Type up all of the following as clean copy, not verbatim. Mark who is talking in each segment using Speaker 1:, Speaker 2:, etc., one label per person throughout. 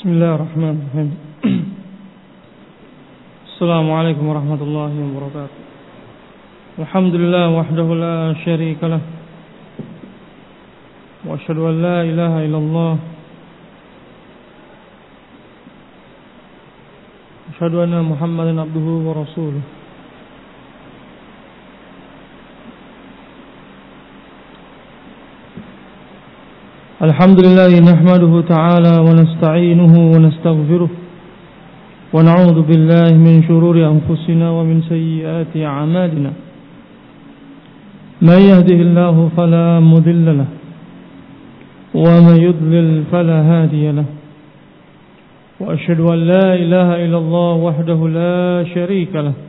Speaker 1: Bismillahirrahmanirrahim. Assalamualaikum warahmatullahi wabarakatuh. Alhamdulillah wahdahu la syarika lah. Wa asyhadu an la ilaha illallah. Asyhadu anna Muhammadan abduhu wa rasuluh. Alhamdulillah nahmaduhu ta'ala wa nasta'inuhu wa nastaghfiruh wa na'udzu billahi min shururi anfusina wa min sayyiati a'malina. Man yahdihillahu fala mudilla lahu wa man yudlil fala hadiya lahu. Wa asyhadu an la ilaha illallah wahdahu la syarika lahu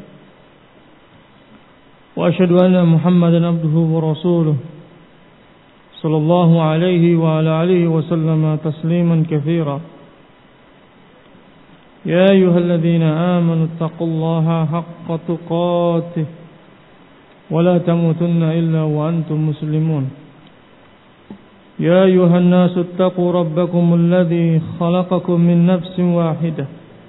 Speaker 1: wa asyhadu anna Muhammadan abduhu wa rasuluh. صلى الله عليه وعلى آله وسلم تسليما كثيرا. يا أيها الذين آمنوا اتقوا الله حق تقاته ولا تموتن إلا وأنتم مسلمون. يا أيها الناس اتقوا ربكم الذي خلقكم من نفس واحدة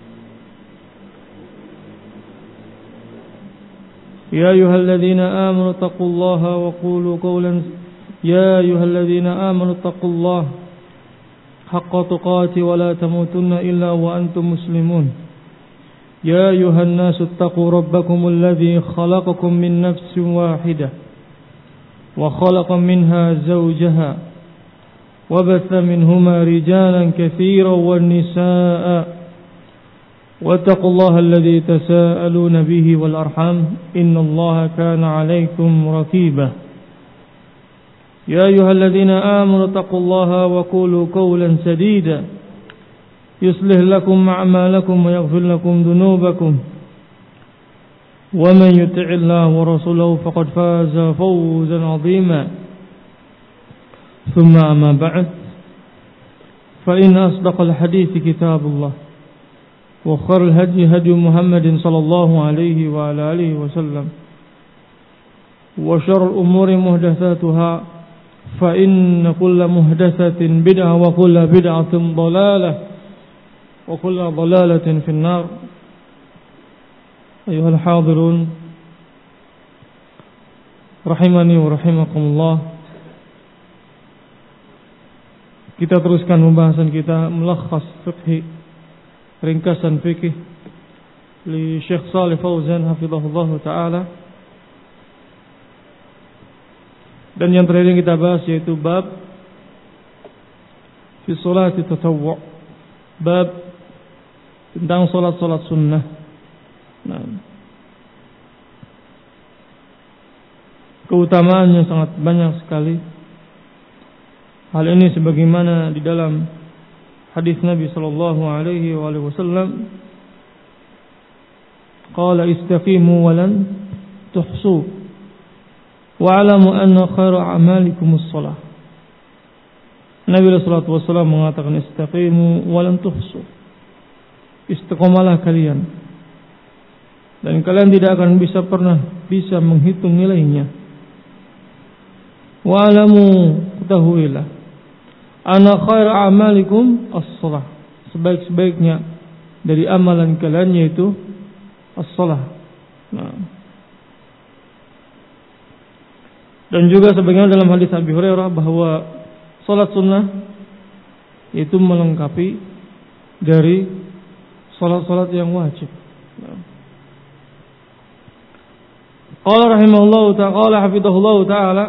Speaker 1: يا أيها الذين آمنوا اتقوا الله وقولوا قولا يا أيها الذين آمنوا اتقوا الله حق تقاته ولا تموتن إلا وأنتم مسلمون. يا أيها الناس اتقوا ربكم الذي خلقكم من نفس واحدة وخلق منها زوجها وبث منهما رجالا كثيرا والنساء واتقوا الله الذي تساءلون به والأرحام إن الله كان عليكم رقيبا. يا أيها الذين آمنوا اتقوا الله وقولوا قولا سديدا يصلح لكم أعمالكم ويغفر لكم ذنوبكم ومن يطع الله ورسوله فقد فاز فوزا عظيما. ثم أما بعد فإن أصدق الحديث كتاب الله وخير الهدي هدي محمد صلى الله عليه وعلى آله وسلم وشر الأمور محدثاتها فإن كل محدثة بدعة وكل بدعة ضلالة وكل ضلالة في النار. أيها الحاضرون rahimani wa rahimakumullah. Kita teruskan pembahasan kita mulakhas fiqhi, ringkasan fikih li Syekh Shalih Fauzan hafizahullah taala. Dan yang terakhir yang kita bahas yaitu bab fi sholati tatawwu', bab tentang salat-salat sunnah. Nah, keutamaannya sangat banyak sekali. Hal ini sebagaimana di dalam hadis Nabi sallallahu alaihi wasallam, qala istaqimu wa lan tuhsu wa'alamu anna khairu a'malikum as-salah. Nabi sallallahu alaihi wasallam mengatakan istaqimu wa lan tuhsu. Istiqomalah kalian dan kalian tidak akan pernah bisa menghitung nilainya. Wa'alamu, ketahuilah, anna khairu a'malikum as-salah. Sebaik-sebaiknya dari amalan kalian yaitu as-salah. Nah, dan juga sebagaimana dalam hadis Abi Hurairah bahwa salat sunnah itu melengkapi dari salat-salat yang wajib. Qala rahimahullahu ta'ala hafizahullahu ta'ala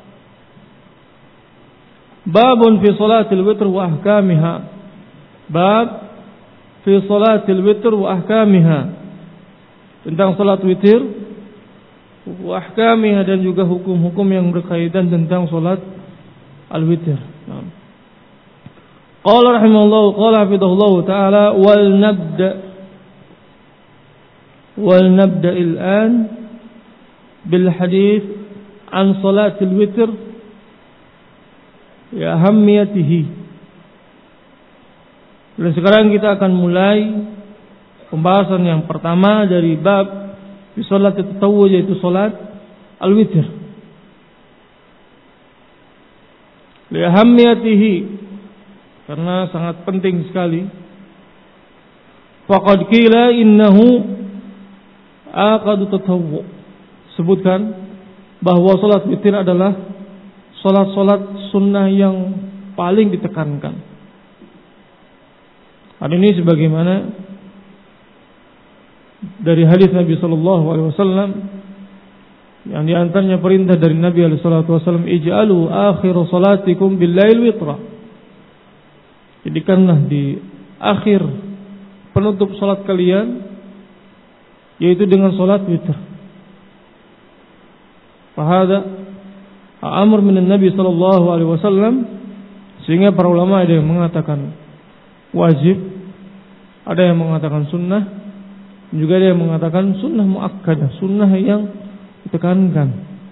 Speaker 1: babun fi salatil witr wa ahkamiha. Bab fi salatil witr wa ahkamiha, tentang salat witir wa ahkamiha, dan juga hukum-hukum yang berkaitan tentang salat al-witir. Qala rahimahullah, qala hafizahullah ta'ala wal nabda al-an bil hadith an salat al-witr ya ahammiyatihi. Dan sekarang kita akan mulai pembahasan yang pertama dari bab di salat tatawwu, yaitu salat al-witir. Li ahammiyatihi, karena sangat penting sekali faqad qila innahu aqadu tatawwu. Sebutkan bahwa salat witir adalah salat-salat sunnah yang paling ditekankan. Hal ini sebagaimana dari hadis Nabi sallallahu alaihi wasallam yang diantaranya perintah dari Nabi alaihi salatu wasallam, ij'alu akhir salatikum bil-lail witra. Jadikanlah di akhir penutup salat kalian yaitu dengan salat witir. Fahada amr min Nabi sallallahu alaihi wasallam, sehingga para ulama ada yang mengatakan wajib, ada yang mengatakan sunnah, juga ada yang mengatakan sunnah muakkadah, sunnah yang ditekankan.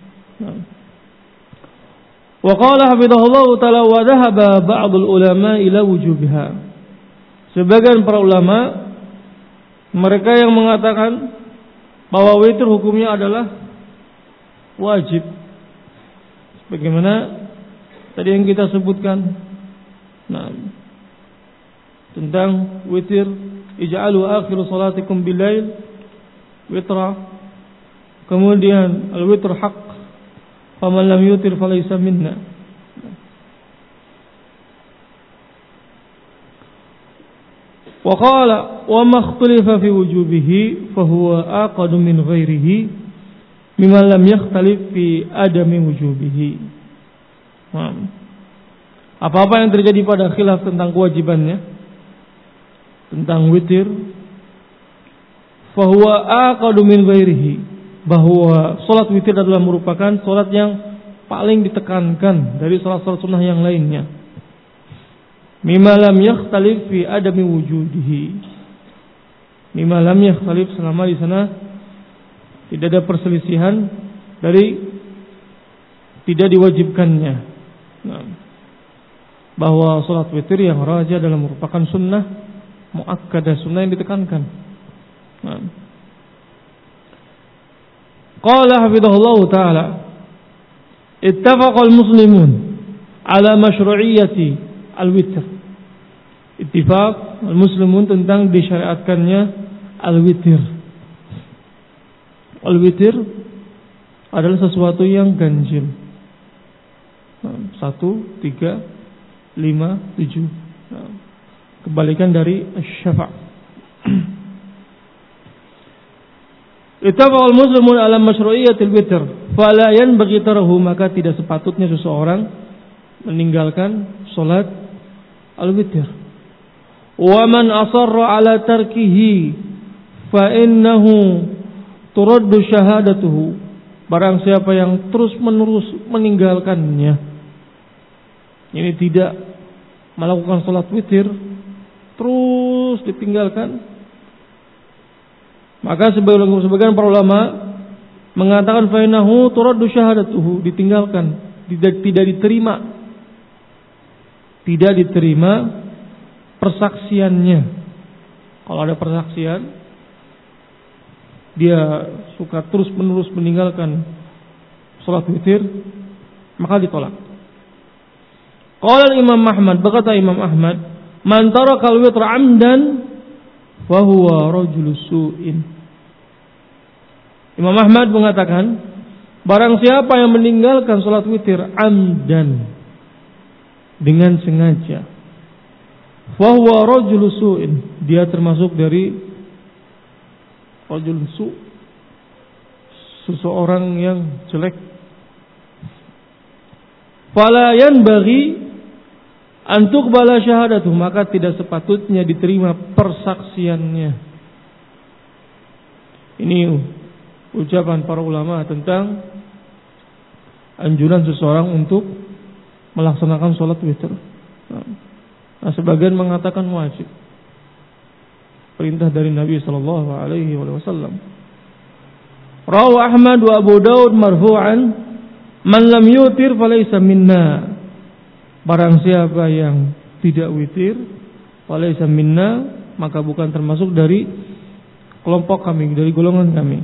Speaker 1: Wa qala hafidhahullah ta'ala wa dhahaba ba'd al-ulama ila wujubiha. Sebagian para ulama mereka yang mengatakan bahwa witir hukumnya adalah wajib. Bagaimana tadi yang kita sebutkan, tentang witir, ij'alu akhir salatikum bil-lail witra. Kemudian al-witr haq, faman lam yutir falaysa minna. Wa qala wa ma ikhtalafa fi wujubihi fa huwa aqadu min ghairihi mimma lam yakhtalif fi adami wujubihi. Apa-apa yang terjadi pada khilaf tentang kewajibannya, tentang witir, fa huwa aqadu min ghairihi, bahwa salat witir adalah merupakan salat yang paling ditekankan dari salat-salat sunnah yang lainnya. Mimma lam yakhtalif fi adami wujudihi. Mimma lam yakhtalif, selama di sana tidak ada perselisihan dari tidak diwajibkannya. Bahwa salat witir yang rajih adalah merupakan sunnah muakkadah, sunnah yang ditekankan. Qala hafidhahullah ta'ala, ittafaqal muslimun ala masyru'iyyati al-witr. Ittifaq al-muslimun tentang disyariatkannya al-witir. Al-witir adalah sesuatu yang ganjil. 1, 3, 5, 7. Kebalikan dari syafa'. Ittafaqal muslimun ala masyru'iyyatil witr, fala yanbaghi tarahu, maka tidak sepatutnya seseorang meninggalkan salat al-witr. Wa man asarra ala tarkihi fa innahu turaddu syahadatuhu. Barang siapa yang terus-menerus meninggalkannya, ini tidak melakukan salat witir, terus ditinggalkan, maka sebagian para ulama mengatakan fa innahu turaddu syahadatuhu, ditinggalkan, tidak diterima persaksiannya. Kalau ada persaksian, dia suka terus-menerus meninggalkan salat witir, maka ditolak. Qala Imam Ahmad, berkata Imam Ahmad, man taraka al-witra 'amdan fa huwa rajulus su'in. Imam Ahmad mengatakan, barang siapa yang meninggalkan salat witir amdan, dengan sengaja, fa huwa rajulus su'in, dia termasuk dari rajulus su', seseorang yang jelek. Fala yanbaghi an tuqbala syahadatuh, maka tidak sepatutnya diterima persaksiannya. Ini ucapan para ulama tentang anjuran seseorang untuk melaksanakan sholat witir. Nah, sebagian mengatakan wajib, perintah dari Nabi sallallahu alaihi wasallam. Rawi Ahmad wa Abu Daud marfu'an, man lam yutir falaysa minna. Barang siapa yang tidak witir, falaysa minna, maka bukan termasuk dari kelompok kami, dari golongan kami.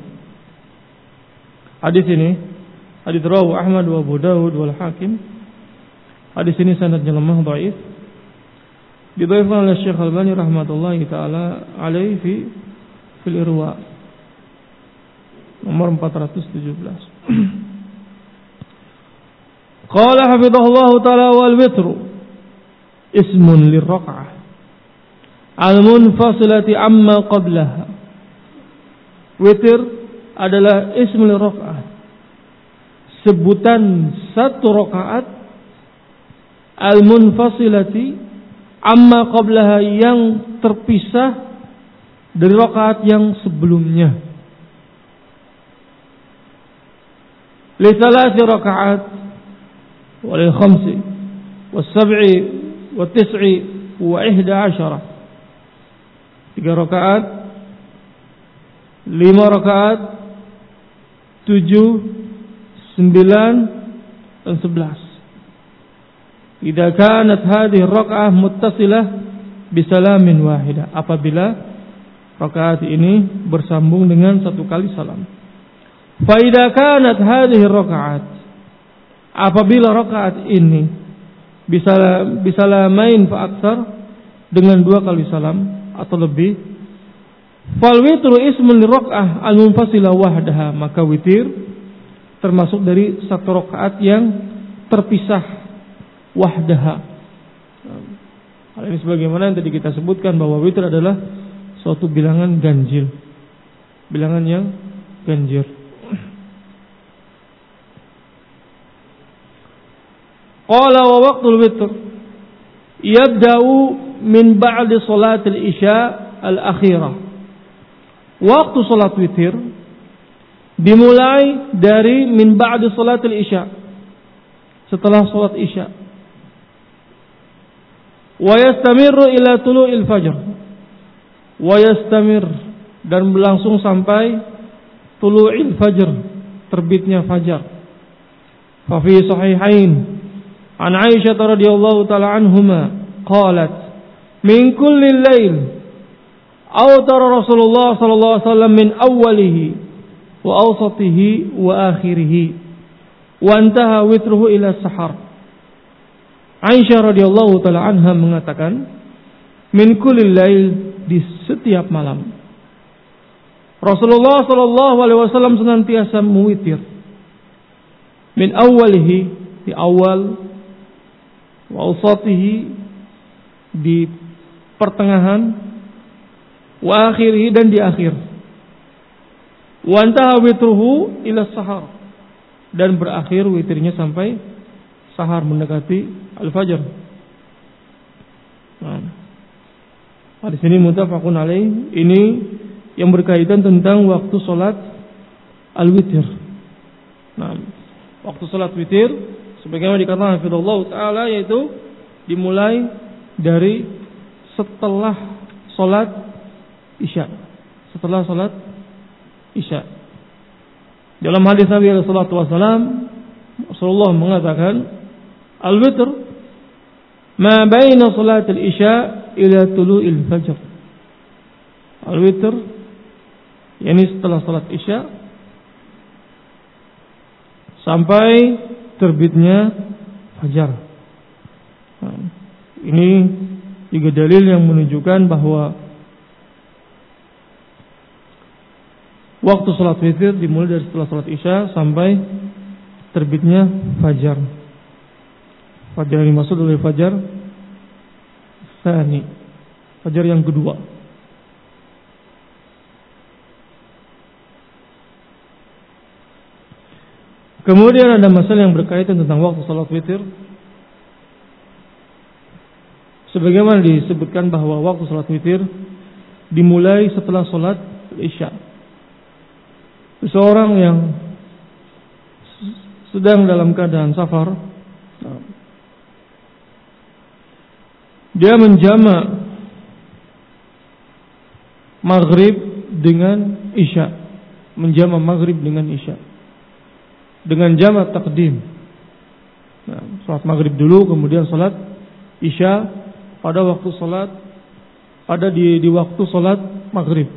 Speaker 1: Hadis ini, hadis rawi Ahmad wa Abu Daud wal Hakim. Hadis ini sanadnya lemah, dhaif. Didhaifkan oleh Syekh Al-Albani rahmatullahi taala alaihi fil Irwa nomor 417. Qala hafizahullah taala wal witru ismun lirraq'ah al-munfasilati amma qablaha. Witir adalah ism lirraq'ah, sebutan satu rakaat, al-munfasilati amma qablaha, yang terpisah dari rakaat yang sebelumnya. Li thalathi rakaat wa li khamsi wa sab'i wa tis'i wa 11. 3 rakaat, 5 rakaat, 7, 9 dan 11. Idza kanat hadhihi ar-rak'ah muttasilah bisalamin wahidah, apabila rakaat ini bersambung dengan satu kali salam. Fa idza kanat hadhihi ar-rak'at, apabila rakaat ini bisalamain fa aktsar, dengan 2 kali salam atau lebih, fal witru ismun lirraq'ah al-munfasilah wahdaha, maka witir termasuk dari satu rakaat yang terpisah wahdaha. Hal ini sebagaimana yang tadi kita sebutkan bahwa witir adalah suatu bilangan ganjil, bilangan yang ganjil. Qala wa waqtul witr yabda'u min ba'di salatil isya al-akhirah. Waktu salat witir dimulai dari min ba'di salatil isya, setelah salat isya. Wa yastamirru ila tulu'il fajr. Wa yastamir, dan berlangsung sampai tulu'il fajr, terbitnya fajar. Fa fi sahihain an Aisyah radhiyallahu taala anhuma qalat min kulli lail awtara Rasulullah sallallahu alaihi wasallam min awwalihi wa awsatihi wa akhirih wa intaha witruhu ila sahar. Aisyah radhiyallahu taala anha mengatakan, min kulli lail, di setiap malam Rasulullah sallallahu alaihi wasallam senantiasa mewitir. Min awwalihi, di awal, wa awsatihi, di pertengahan, wa akhirih, dan di akhir. Wa intaha witruhu ila sahar, dan berakhir witirnya sampai sahar, mendekati al-fajr. Nah, di sini muttafaqun alaih, ini yang berkaitan tentang waktu salat al-witir. Nah, waktu salat witir sebagaimana dikatakan hafizallahu taala, yaitu dimulai dari setelah salat isya. Setelah salat isya. Dalam hadis Nabi sallallahu alaihi wasallam, Rasulullah mengatakan, al-witr ma baina salatil isya ila tulu'il fajr. Al-witr yakni setelah salat isya sampai terbitnya fajar. Nah, ini juga dalil yang menunjukkan bahwa waktu salat witir dimulai dari setelah salat isya sampai terbitnya fajar. Fajar yang dimaksud oleh fajar tsani, fajar yang kedua. Kemudian ada masalah yang berkaitan tentang waktu salat witir. Sebagaimana disebutkan bahwa waktu salat witir dimulai setelah salat isya. Seseorang yang sedang dalam keadaan safar, dia menjama maghrib dengan isya, menjama maghrib dengan isya dengan jamak takdim. Nah, salat maghrib dulu, kemudian salat isya pada waktu salat, di waktu salat maghrib.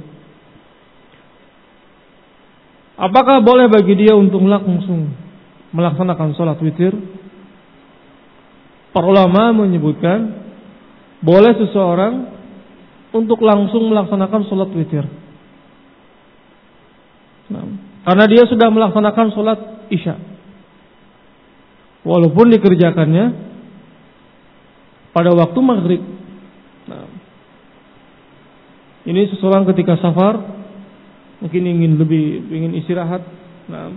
Speaker 1: Apakah boleh bagi dia untuk langsung melaksanakan salat witir? Para ulama menyebutkan boleh seseorang untuk langsung melaksanakan sholat witir. Nah, karena dia sudah melaksanakan sholat isya, walaupun dikerjakannya pada waktu maghrib. Nah, ini seseorang ketika safar, mungkin ingin istirahat. Nah,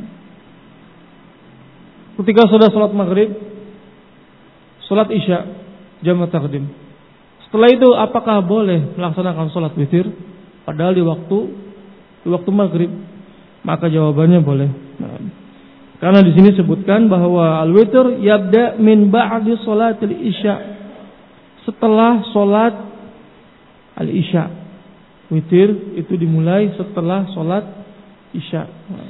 Speaker 1: ketika sudah sholat maghrib, sholat isya, jamak takdim. Setelah itu apakah boleh melaksanakan sholat witir padahal di waktu maghrib? Maka jawabannya boleh. Nah, karena di sini sebutkan bahwa al-witr yabda min ba'di sholatil isya, setelah sholat al-isya. Witir itu dimulai setelah sholat isya.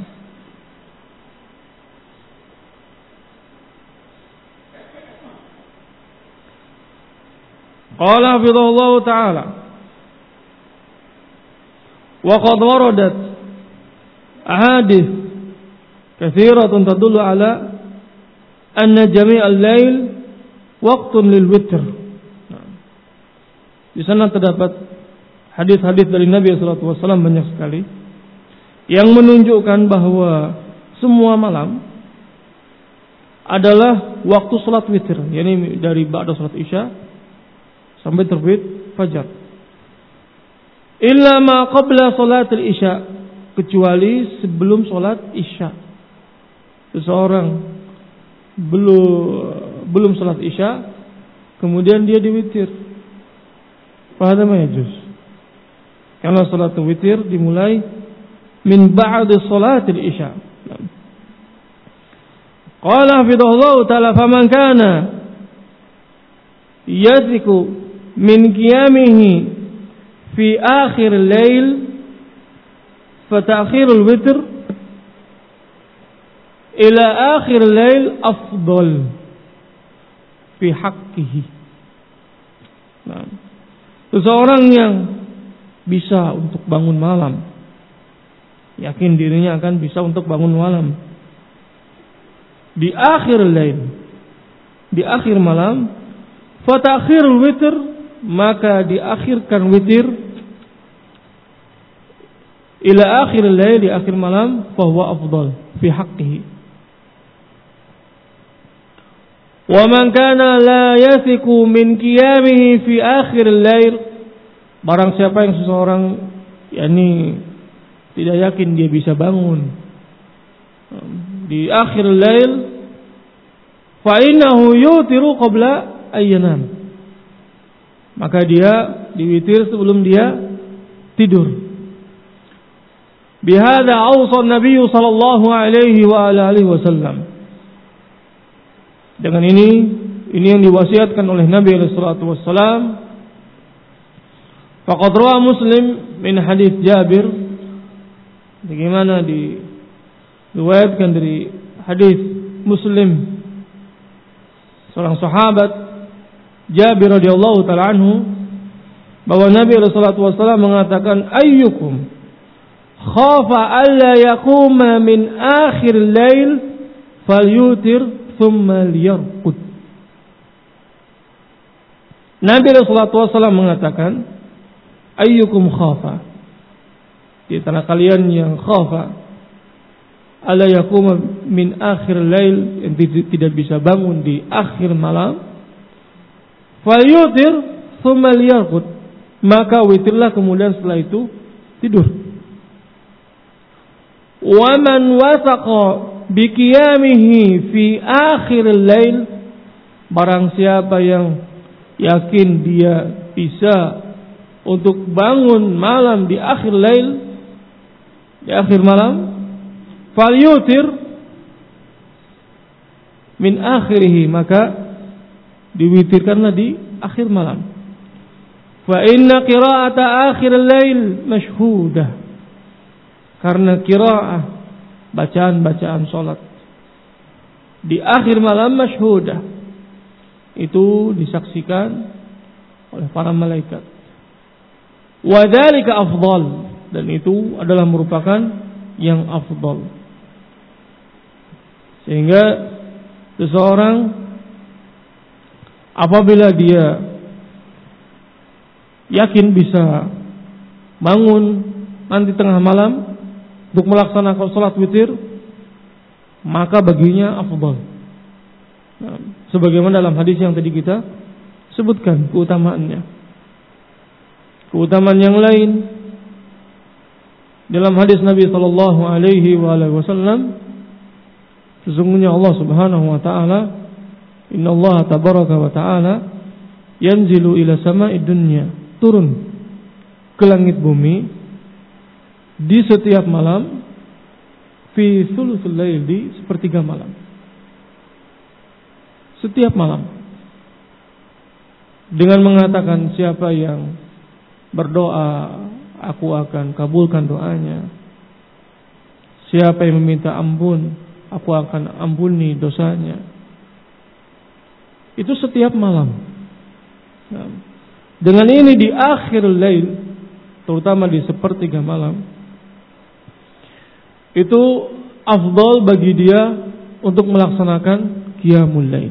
Speaker 1: Qala hafizahullah ta'ala, wa qad waradat ahadits katsiratun tadullu ala anna jami'al lail waqtun lil witr. Di sana terdapat hadis-hadis dari Nabi sallallahu alaihi wasallam banyak sekali yang menunjukkan bahwa semua malam adalah waktu salat witir, yakni dari ba'da salat isya sampai terbit fajar. Illa ma qabla salatil isya, kecuali sebelum salat isya. Seseorang belum salat isya kemudian dia diwitir, fahada ma yajuz. Karena salat witir dimulai min ba'di salatil isya. Qala hafidhahullah ta'ala, faman kana yathiku min qiyamihi fi akhir al-lail fata'khir al-witr ila akhir al-lail afdal fi haqqihi. Nah, seseorang yang bisa untuk bangun malam, yakin dirinya akan bisa untuk bangun malam di akhir al-lail, di akhir malam, fata'khir al-witr, maka diakhirkan witir ila akhir al-lail, di akhir malam, fahuwa afdal fi haqqihi. Wa man kana la yathiqu min qiyamihi fi akhir al-lail, barang siapa yang seseorang yakni tidak yakin dia bisa bangun di akhir al-lail, fa innahu yutiru qabla ayyanam, maka dia diwitir sebelum dia tidur. Bihadza awsa an-nabiy sallallahu alaihi wa alihi wasallam. Dengan ini yang diwasiatkan oleh Nabi sallallahu alaihi wasallam. Faqad rawa Muslim min hadits Jabir, bagaimana diriwayatkan dari hadis Muslim seorang sahabat Jabir radhiyallahu taala anhu, bahwa Nabi sallallahu alaihi wasallam mengatakan, ayyukum khafa alla yaquma min akhir al-lail falyutir thumma liyarqud. Nabi sallallahu alaihi wasallam mengatakan, ayyukum khafa, di antara kalian yang khafa alla yaquma min akhir al-lail, yang tidak bisa bangun di akhir malam, falyutir thumma liyarqud, maka witirlah kemudian setelah itu tidur. Wa man wasaqa bi qiyamihi fi akhir al-lail, barang siapa yang yakin dia bisa untuk bangun malam di akhir lail, di akhir malam, falyutir min akhirih, maka diwitirkanlah di akhir malam. Fa inna qira'ata akhir al-lail mashhudah, karena qira'ah, bacaan-bacaan salat di akhir malam mashhudah, itu disaksikan oleh para malaikat. Wa dzalika afdal, dan itu adalah merupakan yang afdal. Sehingga seseorang apabila dia yakin bisa bangun nanti tengah malam untuk melaksanakan salat witir, maka baginya afdal. Nah, sebagaimana dalam hadis yang tadi kita sebutkan keutamaannya. Keutamaan yang lain dalam hadis Nabi sallallahu alaihi wasallam, sesungguhnya Allah Subhanahu wa taala, innallaha tabaraka wa taala yanzilu ila sama'id dunya, turun ke langit bumi di setiap malam, fi thuluthul lail, di sepertiga malam. Setiap malam. Dengan mengatakan, siapa yang berdoa, aku akan kabulkan doanya. Siapa yang meminta ampun, aku akan ampuni dosanya. Itu setiap malam. Nah, dengan ini di akhir lail, terutama di sepertiga malam, itu afdal bagi dia untuk melaksanakan qiyamul lail.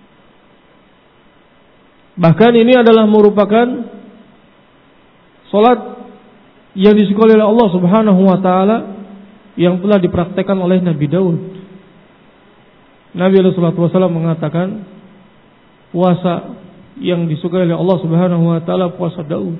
Speaker 1: Bahkan ini adalah merupakan salat yang disukai oleh Allah Subhanahu wa taala, yang telah dipraktekkan oleh Nabi Daud. Nabi sallallahu alaihi wasallam mengatakan, puasa yang disukai oleh Allah Subhanahu wa taala puasa Daud.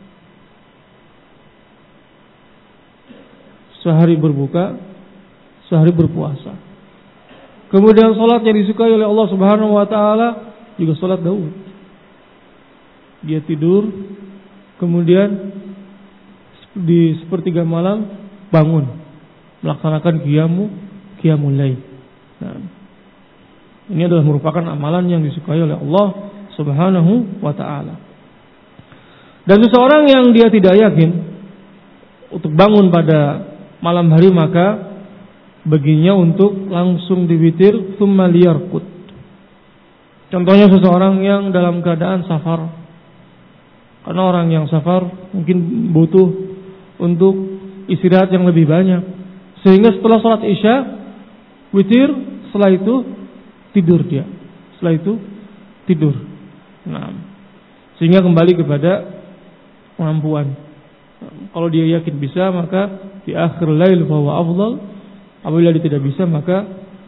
Speaker 1: Sehari berbuka, sehari berpuasa. Kemudian salat yang disukai oleh Allah Subhanahu wa taala juga salat Daud. Dia tidur, kemudian di sepertiga malam bangun, melaksanakan qiyamul lail. Nah, ini adalah merupakan amalan yang disukai oleh Allah Subhanahu wa taala. Dan seseorang yang dia tidak yakin untuk bangun pada malam hari, maka baginya untuk langsung diwitir tsumma liyarqud. Contohnya seseorang yang dalam keadaan safar. Karena orang yang safar mungkin butuh untuk istirahat yang lebih banyak, sehingga setelah sholat isya witir, setelah itu tidur dia. Setelah itu tidur. Nah, sehingga kembali kepada kemampuan. Kalau dia yakin bisa, maka di akhir lail fa huwa afdal. Apabila dia tidak bisa, maka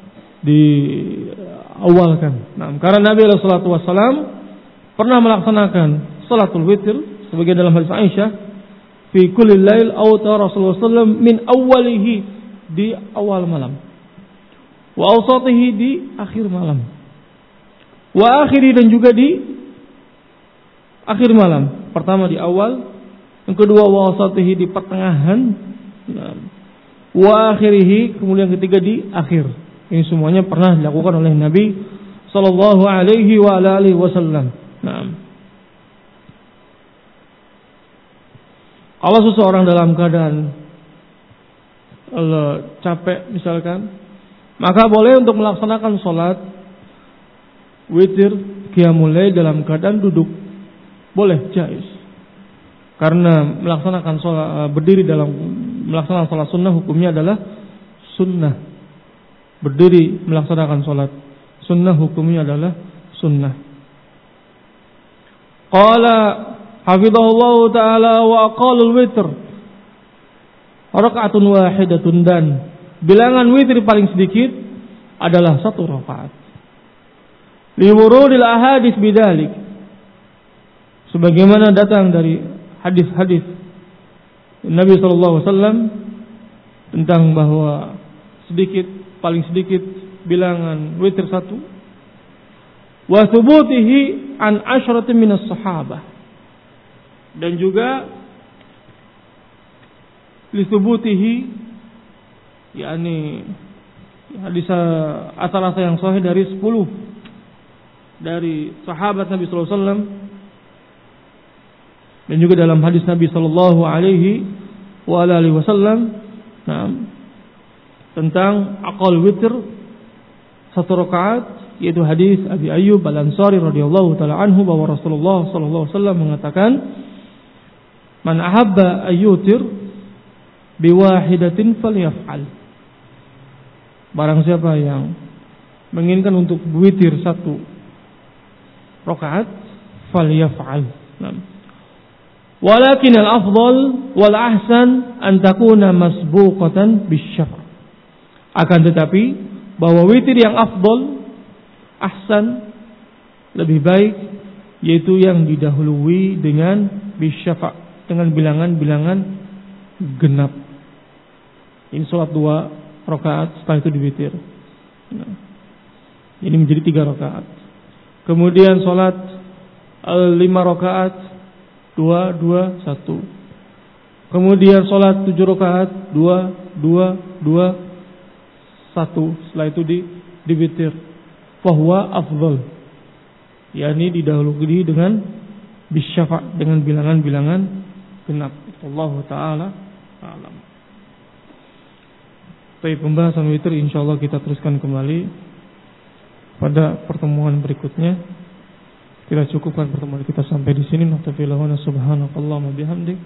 Speaker 1: diawalkan. Nah, karena Nabi sallallahu alaihi wasallam pernah melaksanakan salatul witir sebagai dalam hadis Aisyah, fi kulli lail awta Rasulullah sallallahu min awwalihi, di awal malam, wa awsatihi, di akhir malam, wa akhiri, dan juga di akhir malam. Pertama di awal, yang kedua wa awsatihi, di pertengahan, wa akhirihi, kemudian ketiga di akhir. Ini semuanya pernah dilakukan oleh Nabi sallallahu alaihi wa alihi wasallam. Nah, kalau seseorang dalam keadaan capek misalkan, maka boleh untuk melaksanakan sholat witir qiyamul lail dalam keadaan duduk. Boleh, jaiz. Karena melaksanakan sholat berdiri dalam melaksanakan sholat sunnah, hukumnya adalah sunnah. Berdiri melaksanakan sholat sunnah, hukumnya adalah sunnah. Qala hafizahullah ta'ala wa aqalul witr raka'atun wahidatun, dan bilangan witir paling sedikit adalah 1 rakaat. Li wurudil ahadits bidzalik, sebagaimana datang dari hadis-hadis Nabi sallallahu alaihi wasallam tentang bahwa paling sedikit bilangan witir 1. Wa thubutihi an asyratin minas sahabah, dan juga lisubutihi, yakni hadis asal-asal yang sahih dari 10 dari sahabat Nabi sallallahu alaihi wasallam, dan juga dalam hadis Nabi sallallahu alaihi wasallam tentang aqal witr 1 rakaat, yaitu hadis Abi Ayyub Al-Ansari radhiyallahu taala anhu, bahwa Rasulullah sallallahu alaihi wasallam mengatakan, man ahabba ayyutir biwahidatin falyaf'al. Barang siapa yang menginginkan untuk witir 1 rakaat, falyaf'al. Nah, Walakin al-afdal wal ahsan an takuna masbuqatan bisyafaq. Akan tetapi bahwa witir yang afdal, ahsan, lebih baik, yaitu yang didahului dengan bisyafaq, dengan bilangan-bilangan genap. Ini salat 2 rakaat, setelah itu diwitir. Nah, ini menjadi 3 rakaat. Kemudian salat 5 rakaat, 2, 2, 1. Kemudian salat 7 rakaat, 2, 2, 2, 1. Setelah itu diwitir. Fahuwa afdal. yakni didahului dengan bisyafa', dengan bilangan-bilangan genap. Allah taala alam. Baik, pembahasan witir insyaallah kita teruskan kembali pada pertemuan berikutnya. Kita cukupkan pertemuan kita sampai di sini. Naktafilahu subhanakallahumma bihamdik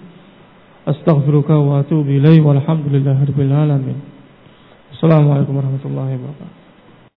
Speaker 1: astaghfiruka wa atubu ilaik walhamdulillahirabbil alamin. Assalamualaikum warahmatullahi wabarakatuh.